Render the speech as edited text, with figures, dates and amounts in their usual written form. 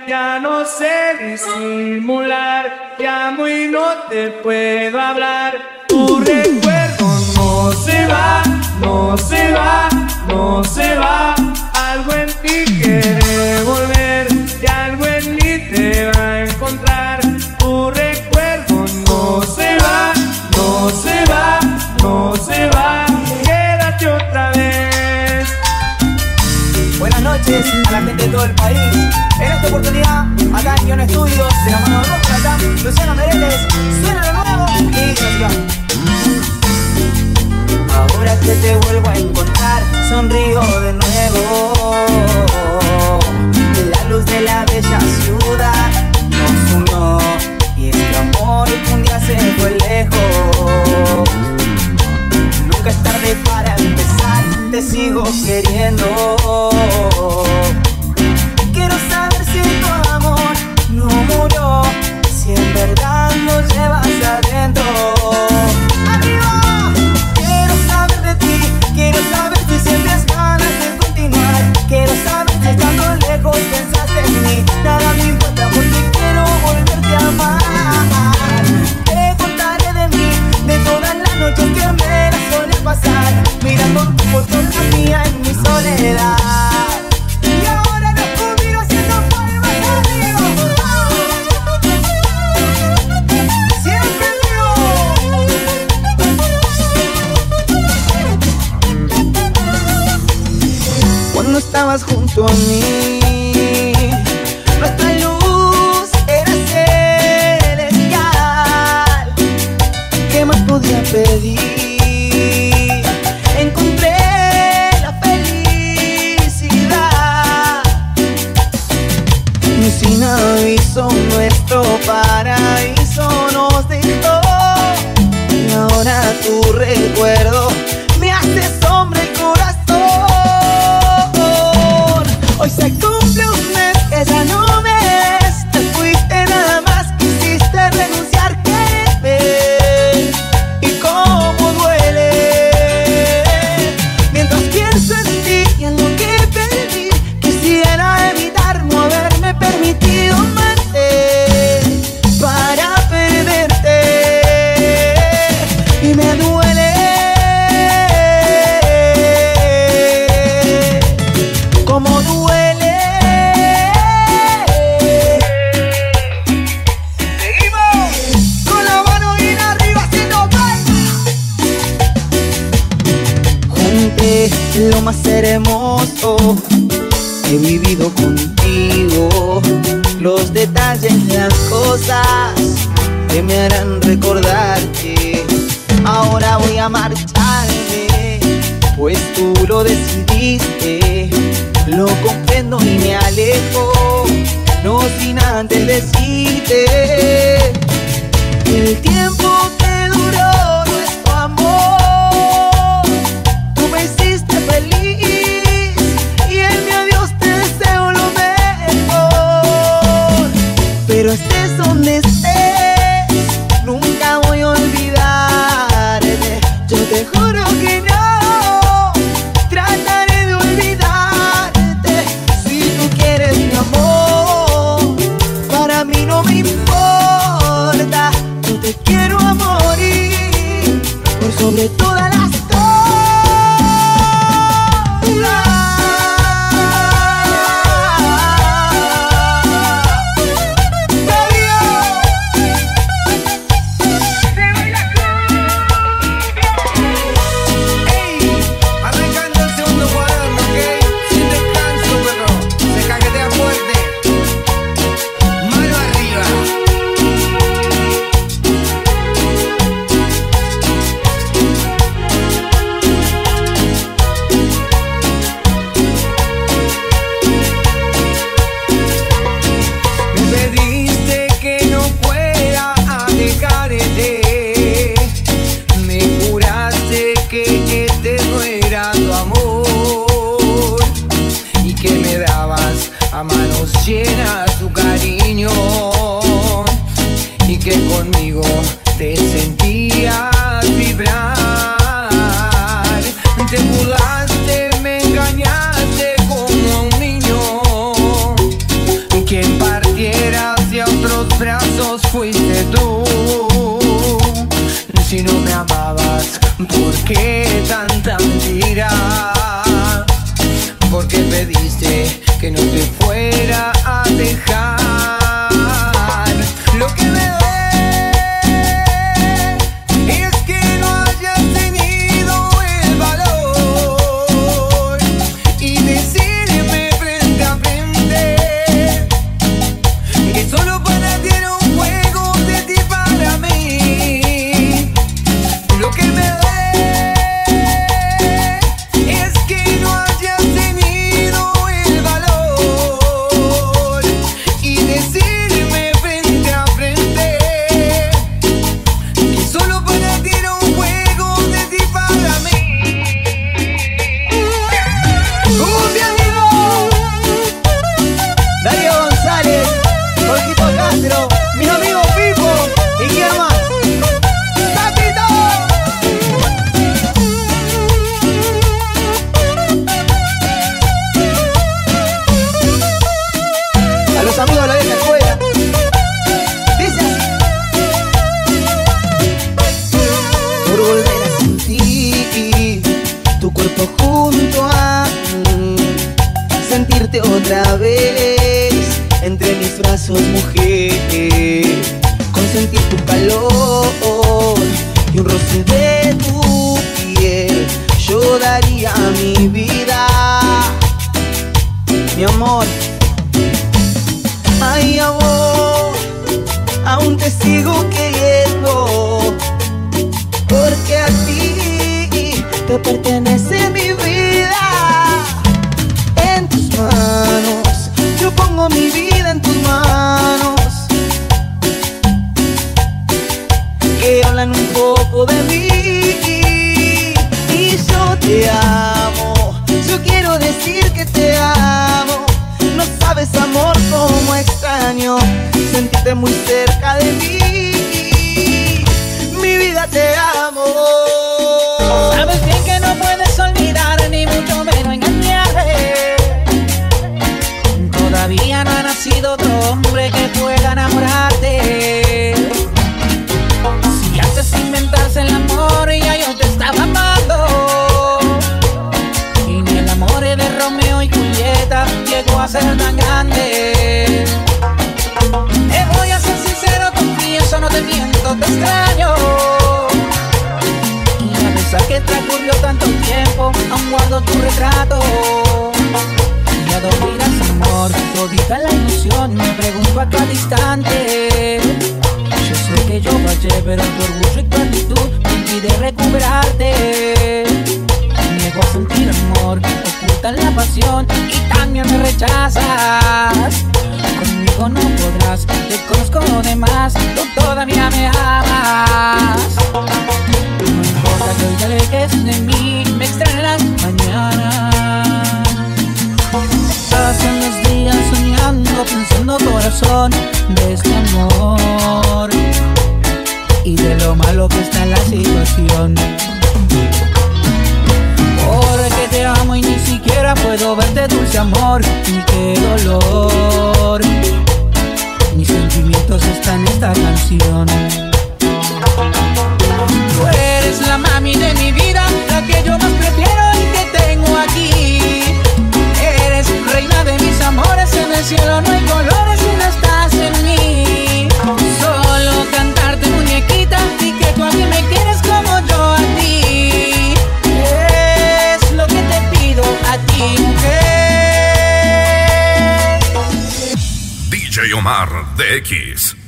ya no sé disimular. Te amo y no te puedo hablar. Tu recuerdo no se va, no se va, no se va. Algo en ti quiere volver y algo en mí te va a encontrar. Tu recuerdo no se va, no se va, no se va. Quédate otra vez. Buenas noches a la gente de todo el país. En esta oportunidad, acá en Guion Studios, de la mano de Roca, Luciano Mereles, suena lo nuevo y canción. Ahora que te vuelvo a encontrar, sonrío de nuevo. La luz de la bella ciudad nos unió y este amor que un día se fue lejos. Nunca es tarde para empezar, te sigo queriendo. Quiero saber si tu amor no murió, si en verdad lo llevas adentro. ¡Arriba! Quiero saber de ti, quiero saber si sientes ganas de continuar. Quiero saber si estando lejos pensaste en mí. Nada me importa porque quiero volverte a amar. Te contaré de mí, de todas las noches que me las suele pasar, mirando tu fotografía en mi soledad. Y ahora nos conmigo haciendo palmas arriba. Siempre cuando estabas junto a mí, nuestra luz era celestial. ¿Qué más podía pedir? Encontré la felicidad y sin aviso nuestro paraíso nos dejó. Y ahora tu recuerdo me hace sombra el corazón. Hoy se cumple un mes que ya no ves. Te fuiste, nada más quisiste renunciar. ¿Qué y cómo duele? Mientras pienso en ti y en lo que perdí, quisiera evitar no haberme permitido amarte para perderte. Y me duele como duele. Seguimos con la mano bien arriba haciendo palmas. Junté lo más hermoso he vivido contigo, los detalles, las cosas que me harán recordarte. Ahora voy a marcharme, pues tú lo decidiste. Lo comprendo y me alejo, no sin antes decirte que el tiempo que duró nuestro amor, tú me hiciste feliz y en mi adiós te deseo lo mejor. Pero estés donde estés, nunca voy a olvidarte. Yo te juro que no trataré de olvidarte. Si tú quieres mi amor, para mí no me importa. Yo te quiero a morir, por sobre todas las cosas. A manos llenas tu cariño y que conmigo te sentías vibrar. Te burlaste, me engañaste como a un niño que en parte fuiste tú. Si no me amabas, ¿por qué tanta mentira? ¿Por qué pediste que no te fuera a dejar? Lo que me duele es que no hayas tenido el valor y decirme frente a frente que solo para ti era un juego de ti para mí. Lo que me duele es que no hayas tenido el valor y decirme frente a frente que solo para ti era un juego de ti para mí. ¡Cumbia amigo! Darío González, Jorgito Castro, mis amigos Pipo y quién más. ¡Sapito! A los amigos de la vieja escuela. Dice así. Por volver a sentir tu cuerpo junto a mí, sentirte otra vez entre mis brazos, mujer, consentir tu calor y un roce de tu piel. Yo daría mi vida, mi amor. Ay, amor, aún te sigo queriendo, porque a ti te pertenece mi vida. En tus manos, yo pongo mi vida en tus manos, que hablan un poco de mí. Y yo te amo, yo quiero decir que te amo. No sabes, amor, cómo extraño sentirte muy cerca de mí. Mi vida, te amo. Sabes bien que no puedes olvidar, ni mucho menos engañar. Todavía no ha nacido otro hombre que pueda enamorarte. Si antes de inventarse el amor ya yo te estaba amando, y ni el amor de Romeo y Julieta llegó a ser tan grande. Te voy a ser sincero, confieso, no te miento, te extraño. Y a pesar que transcurrió tanto tiempo, aún guardo tu retrato. Y a dormirás, amor, todita la ilusión, me pregunto a cada instante. Yo sé que yo fallé, pero tu orgullo y tu actitud me impide recuperarte. Niego a sentir amor, ocultas la pasión y también me rechazas. Conmigo no podrás, te conozco de más, tú todavía me amas. No importa que hoy te alejes de mí, me extrañarás mañana. Pasan los días soñando, pensando, corazón, de este amor y de lo malo que está en la situación. Porque te amo y ni siquiera puedo verte, dulce amor, ni qué dolor. Mis sentimientos están en esta canción. Tú eres la mami de mi vida, la que yo más prefiero y que tengo aquí. Eres reina de mis amores, en el cielo no hay colores si no estás en mí. Solo cantarte, muñequita, y que tú a mí me quieres como yo a ti. Es lo que te pido a ti, mujer. DJ Omar DX.